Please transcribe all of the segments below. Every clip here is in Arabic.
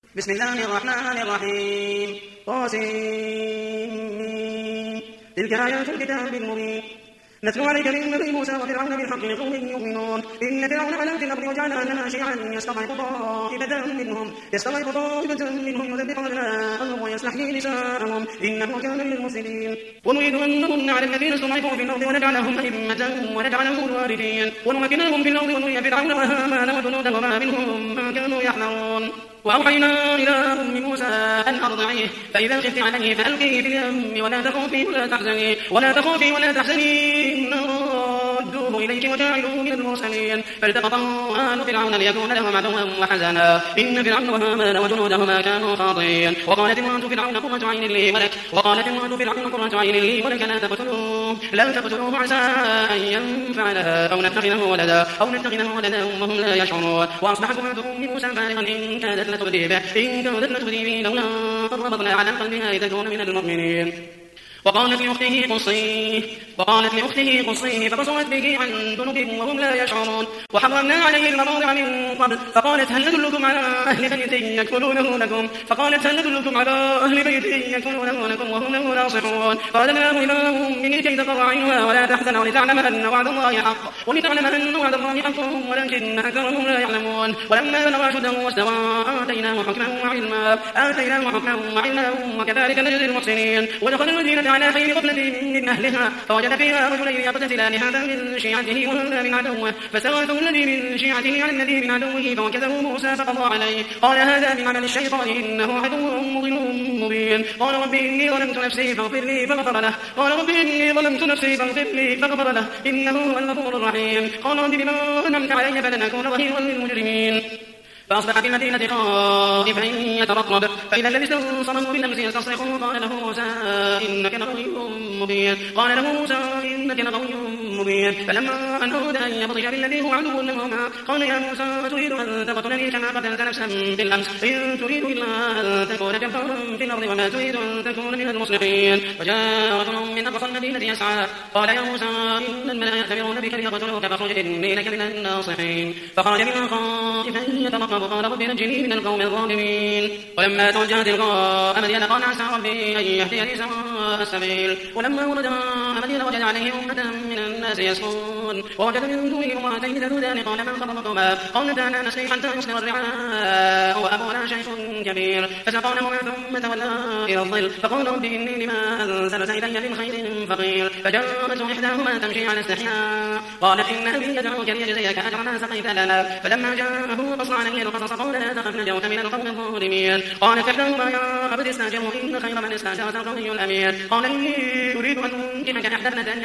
بسم الله الرحمن الرحيم طاسم. تلك آيات الكتاب المبين نتلو عليك من نبي موسى وفرعون بالحق لقوم يؤمنون. إن فرعون علا في الأرض وجعل أهلها شيعا يستضعف طائفة منهم يذبح أبناءهم ويستحيي نساءهم إنه كان من المفسدين. ونريد أن نمن على الذين استضعفوا في الأرض ونجعلهم أئمة ونجعلهم الوارثين ونمكن لهم في الأرض ونري فرعون وهامان وجنودهما منهم ما كانوا يحذرون. وأوحينا إلى أم موسى أن أرضعيه فإذا خفت عليه فألقيه في اليم ولا تخافي ولا تحزني إنا رادوه إليك وجاعلوه من المرسلين. فالتقطه آل فرعون ليكون لهم عدوا وحزنا إن فرعون وهامان وجنودهما كانوا خاطئين. وقالت امرأة فرعون قرة عين لي ولك لا تقتلوه عسى أن ينفعنا أو نتخذه ولدا وهم لا يشعرون. وأصبحت امرأة أم موسى فارغا إن كادت لتبدي به لولا ربطنا على قلبها لتكون من المؤمنين. وقالت لأخته قصيه فبصرت به عن جنب وهم لا يشعرون. وحرمنا عليه المراضع من قبل فقالت هل ندلكم على أهل بيت يكفلونه لكم وهم له ناصحون. قالنا إلى أمه كي تقر عينها ولا تحزن ولتعلم أن وعد الله حق ولكن أكثرهم لا يعلمون. ولما بلغ أشده واستوى آتيناه حكما وعلما وكذلك نجزي المحسنين. ودخل المدينة على حين غفلة من أهلها فوجد فيها رجلين يقتتلان هذا من شيعته وهذا من عدوه فاستغاثه الذي من شيعته على الذي من عدوه فوكزه موسى فقضى عليه قال هذا من عمل الشيطان إنه عدو مضل مبين. قال رب إني ظلمت نفسي فاغفر لي فغفر له إنه هو الغفور الرحيم. قال رب بما أنعمت علي فلن أكون ظهيرا للمجرمين. فأصبح في المدينة خائفا يترقب فإذا الذي استنصره بالأمس يستصرخه قال له موسى إنك لغوي مبين. فلما أن أراد أن يبطش بالذي هو عدو لهما قال يا موسى تريد أن تقتلني كما قتلت نفسا بالأمس إن تريد إلا أن تكون جبارا في الأرض وما تريد أن تكون من المصلحين. وجاء رجل من أقصى المدينة يسعى قال يا موسى إن الملأ يأتمرون بك ليقتلوك فاخرج إني لك من الناصحين. فخرج منها خائفا يترقب قال رب نجني من القوم الظالمين. ولما توجه تلقاء مدين قال عسى ربي أن يهديني سواء السبيل. ولما ورد مدين وجد عليه أمة من الناس يسقون ووجد من دونه امرأتين تذودان قال من خطبكما قالتا لا نسقي حتى يصدر الرعاء وأبونا شيخ كبير. فسقونهما ثم تولى إلى الظل فقال رب إني لما أنزلت إلي من خير فقير. فجاءته إحداهما تمشي على استحياء قالت إن أبي يدعوك ليجزيك أجر ما سقيت لنا. فلما جاءه قص عليه القصص قال لا تخف نجوت من القوم الظالمين. قالت إحداهما يا أبت استأجره إن خير من استأجرت القوي الأمين. قال إني أريد أن أنكحك إحدى ابنتي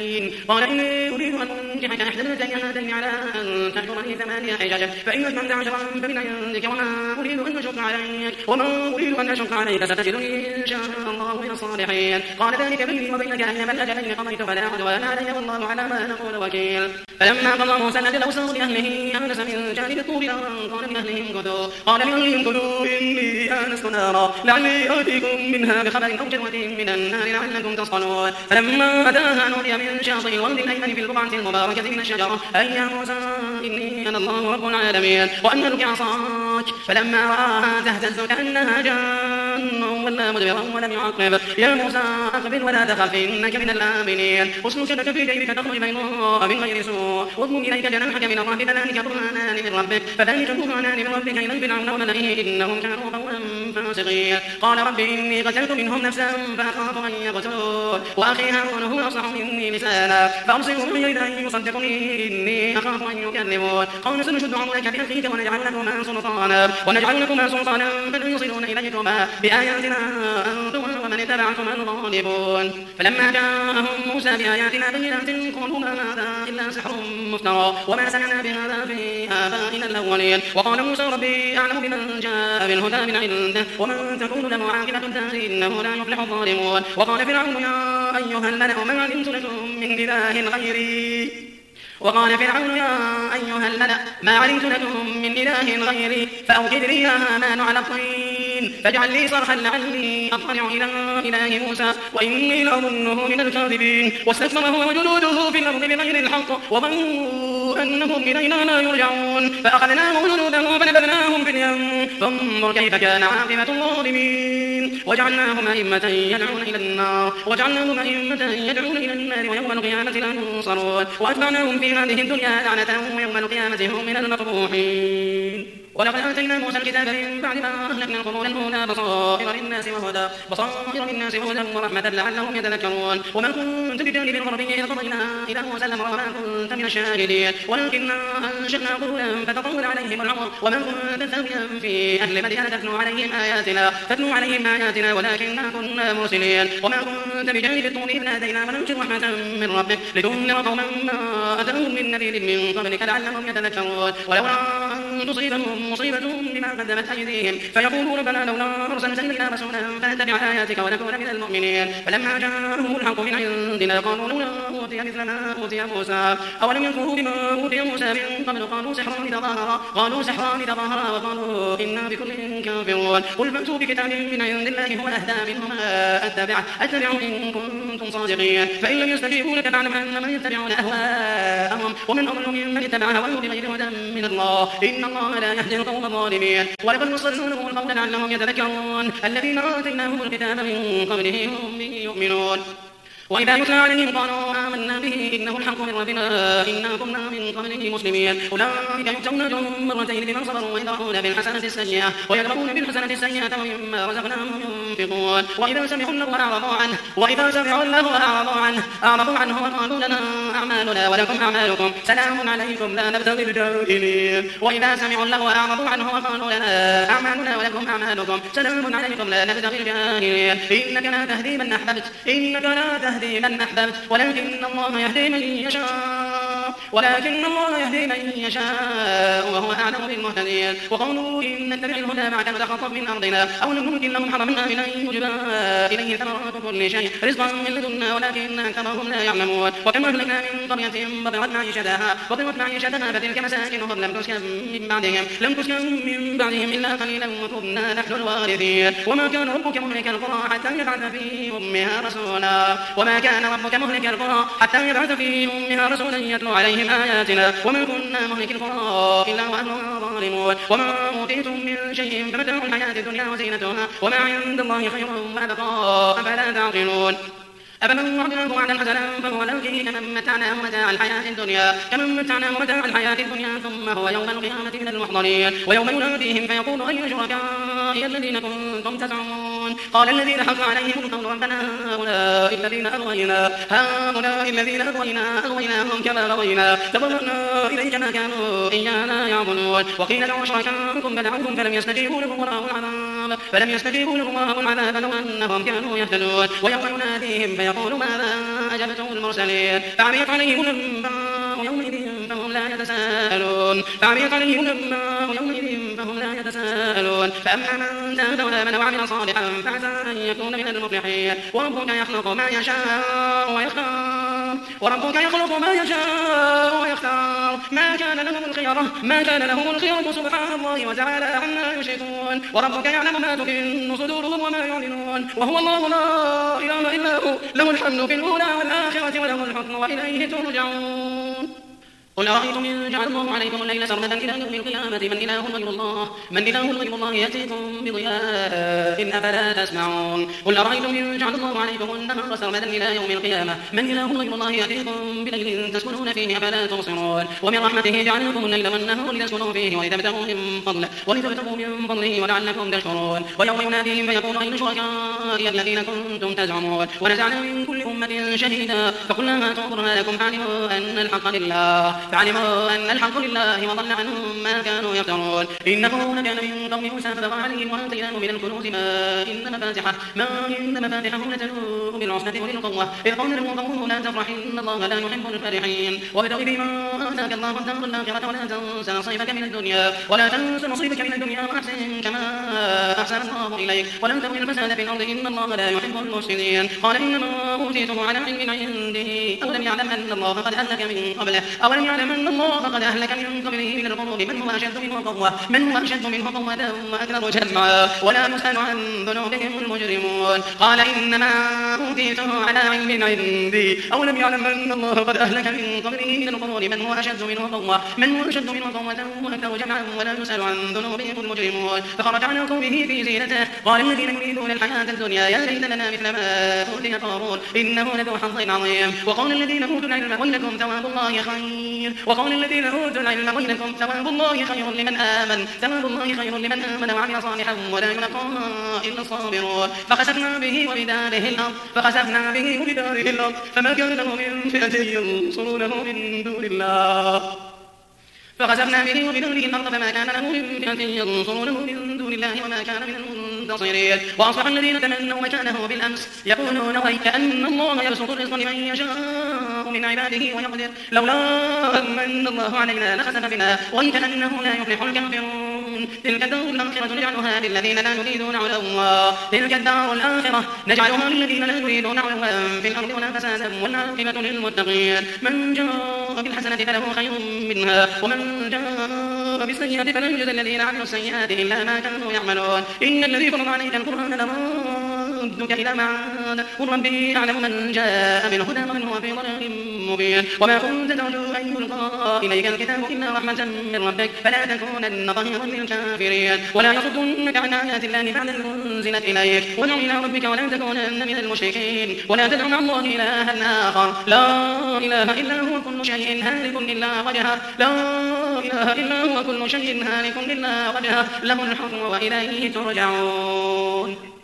هاتين على أن تأجرني 8 حجج فإن أتممت 10 فمن عندك وما أريد أن أشق عليك ستجدني إن شاء الله من الصالحين. قال ذلك بيني وبينك أيما الأجلين قضيت فلا عدوان علي والله على ما نقول وكيل. فلما قضى موسى الأجل وسار لأهله آنس من جانب الطور نارا قال لأهلهم كثوا إني آنست نارا لعلي آتيكم منها بخبر أو جذوة من النار لعلكم تصطلون. فلما أتاها نودي من شاطئ الورد الأيمن في البقعة المباركة من الشجرة أي يا موسى إني أنا الله رب العالمين وأن ألقي عصاك. فلما رآها تهتز كأنها جان ولا مدبرا ولم يعقب يا موسى أقبل ولا تخف إنك من الآمنين. اسلك لك في جيبك تخرج بيضاء من غير سوء واضم إليك جناحك من الرهب فذلك برهانان من ربك إلى فرعون وملئه إنهم كانوا قوما فاسقين. قال رب إني قتلت منهم نفسا فأخاف أن يقتلون وأخي هارون هو أفصح مني لسانا فأرسله معي أن يصدقني إني أخاف أن يكذبون. قال سنشد عضلك بأخيك ونجعل لكما سلطانا بل يصلون إليكما بآياتنا أنتم ومن اتبعكما الغالبون. فلما جاءهم موسى بآياتنا بينات قالوا ما هذا إلا سحر مفترى وما سمعنا بهذا في آبائنا الأولين. وقال موسى ربي أعلم بمن جاء بالهدى من عنده ومن تكون له عاقبة الدار إنه لا يفلح الظالمون. وقال فرعون يا أيها الملأ ما علمت لكم من إله غيري فأوقد لي يا هامان على الطين المرسلين فاجعل لي صرحا لعلي أطلع إلى إله موسى وإني لأظنه من الكاذبين واستكبر هو وجنوده في الأرض بغير الحق وظنوا أنهم إلينا لا يرجعون فأخذناهم وجنوده فنبذناهم في اليم فانظر كيف كان عاقبة الظالمين وجعلناهم أئمة يدعون إلى النار إلى النار ويوم القيامة لا ينصرون وأتبعناهم في هذه الدنيا لعنة ويوم القيامة هم من المقبوحين ولقد آتينا موسى الكتاب من بعد ما أهلكنا القرون الأولى بصائر للناس وهدى ورحمة لعلهم يتذكرون وما كنت بجانب الغربي إذ قضينا إلى موسى الأمر وما كنت من الشاهدين ولكننا أنشأنا قرونا فتطول عليهم العمر وما كنت ثاويا في أهل مدين تتلو عليهم آياتنا ولكننا كنا مرسلين وما كنت بجانب الطور إذ نادينا وننشر رحمة من ربك لتنذر قوما ما أتاهم من نذير من قبلك لعلهم يتذكرون ولولا أن تصيبهم مصيبة بما قدمت أيديهم فيقولوا ربنا لولا أرسلت إلينا رسولا فنتبع آياتك ونكون من المؤمنين فلما جاءهم الحق من عندنا قالوا لولا أوتي مثل ما أوتي موسى أولم يكفروا بما أوتي موسى من قبل قالوا سحران تظاهرا وقالوا إنا بكل كافرون قل فأتوا بكتاب من عند الله هو أهدى منهما أتبعه إن كنتم صادقين فإن لم يستجيبوا لك فاعلم أنما يتبعون أهواءهم ومن أضل ممن اتبع هواه بغير هدى من الله إن الله لا يهدي القوم الظالمين ولقد وصلنا لهم القول لعلهم يتذكرون الذين آتيناهم الكتاب من قبله هم به يؤمنون وإذا يتلى عليهم قالوا آمنا به إنه الحق من ربنا إنا كنا من قبله مسلمين أولئك يؤتون أجرهم مرتين بما صبروا ويدرؤون بالحسنة السيئة ومما رزقناهم ينفقون وإذا سمعوا اللغو أعرضوا عنه وقالوا لنا أعمالنا ولكم أعمالكم سلام عليكم لا نبتغي الجاهلين وإذا سمعوا اللغو أعرضوا عنه وقالوا لنا أعمالنا ولكم أعمالكم سلام عليكم لا نبتغي الجاهلين إنك لا تهدي من أحببت ولكن الله يهدي من يشاء وهو أعلم بالمهتدين وقالوا إن نتبع الهدى معك نتخطف من أرضنا أو نمكن لهم حرمنا من أن يجبى إليه ثمرات كل شيء رزقا من لدنا ولكن أكثرهم لا يعلمون وكم أهلكنا من قرية بطرت معيشتها فتلك مساكنهم لم تسكن من بعدهم إلا قليلا وكنا نحن الوارثين وما كان ربك مهلك القرى حتى يبعث في أمها رسولا يتلو عليهم آياتنا وما كنا مهلك القرى إلا وأهلها ظالمون وما أوتيتم من شيء فمتاع الحياة الدنيا وزينتها وما عند الله خير وأبقى أفلا تعقلون أفمن وعده وعدا حسنا فهو لاقيه كمن متعناه متاع الحياة الدنيا ثم هو يوم القيامة من المحضرين ويوم يناديهم فيقول أين شركائي الذين كنتم تزعمون قال الذين حق عليهم القول ربنا هؤلاء الذين أغويناهم كما غوينا تضررنا إليك ما كانوا إيانا يعبدون وقيل لهم شركاءكم فدعوهم فلم يستجيبوا لهم ورأوا العذاب لو أنهم كانوا يهتدون ويوم يناديهم فيقول ماذا أجبتم المرسلين فعميت عليهم الأنباء يومئذ فهم لا يتساءلون فأما من تاب وآمن وعمل صالحا فعسى أن يكون من المفلحين وربك يخلق ما يشاء ويختار ما كان لهم الخيرة سبحان الله وتعالى عما يشركون وربك يعلم ما تكن صدورهم وما يعلنون وهو الله لا إله إلا هو له الحمد في الأولى والآخرة وله الحكم وإليه ترجعون قل أرأيتم إن جعل الله عليكم الليل سرمدا إلى يوم القيامة من إله غير الله يأتيكم بضياء أفلا تسمعون قل أرأيتم إن جعل الله عليكم النهار سرمدا إلى يوم القيامة من إله غير الله يأتيكم بليل تسكنون فيه أفلا تبصرون ومن رحمته جعل لكم الليل والنهار لتسكنوا فيه ولتبتغوا من فضله ولعلكم تشكرون ويوم يناديهم فيقول أين شركائي الذين كنتم تزعمون ونزعنا من كل أمة شهيدا فقلنا هاتوا برهانكم فعلموا أن الحق لله وضل عنهم ما كانوا يفترون إنه كان من قوم موسى فبغى عليهم وآتيناه من الكنوز ما إن مفاتحه لتنوء بالعصبة أولي القوة إذ قال له قومه لا تفرح إن الله لا يحب الفرحين وابتغ فيما آتاك الله الدار الآخرة ولا تنس نصيبك من الدنيا وأحسن كما أحسن الله إليك ولم تبغ الفساد في الأرض إن الله لا يحب المفسدين قال إنما أوتيته على علم عندي أولم يعلم أن الله قد أهلك من قبله من القرون من هو أشد منه قوة وأكثر جمعا ولا يسأل عن ذنوبهم المجرمون قال إنما أوتيته على علم عندي أولم يعلم أن الله قد أهلك من قبله من القرون من هو أشد منه قوة وأكثر جمعا ولا يسأل عن ذنوبهم المجرمون فخرج على قومه في زينته قال الذين يريدون الحياة الدنيا يا ليت لنا مثل ما أوتي قارون إنه لذو حظ عظيم وقال الذين أوتوا العلم ويلكم ثواب الله خير لمن آمن وعمل صالحا ولا يلقاها إلا الصابرون فخسفنا به وبداره الأرض فما كان له من فئة ينصرونه من دون الله وما كان من المنتصرين وأصبح الذين تمنوا مكانه بالأمس يقولون ويكأن الله يبسط الرزق لمن يشاء من عباده ويقدر لولا أن الله علينا لخسف بنا ويكأنه لا يفلح الكافرون تلك الدار الآخرة نجعلها للذين لا يريدون علوا في الأرض ولا فسادا والعاقبة للمتقين من جاء بالحسنة فله خير منها ومن جاء بالسيئة فلا يجزى الذين عملوا السيئات إلا ما كانوا يعملون إن الذي فرض عليك القرآن لردك إلى معاد قل ربي أعلم من جاء بالهدى ومن هو في ضلال مبين وما كنت ترجو أن يلقى إليك الكتاب إلا رحمة من ربك فلا تكونن ظهيرا للكافرين ولا يصدنك عن آيات الله بعد إذ أنزلت إليك وادع إلى ربك ولا تكونن من المشركين ولا تدع مع الله إلها آخر لا إله إلا هو كل شيء هالك إلا وجهه له الحكم وإليه ترجعون.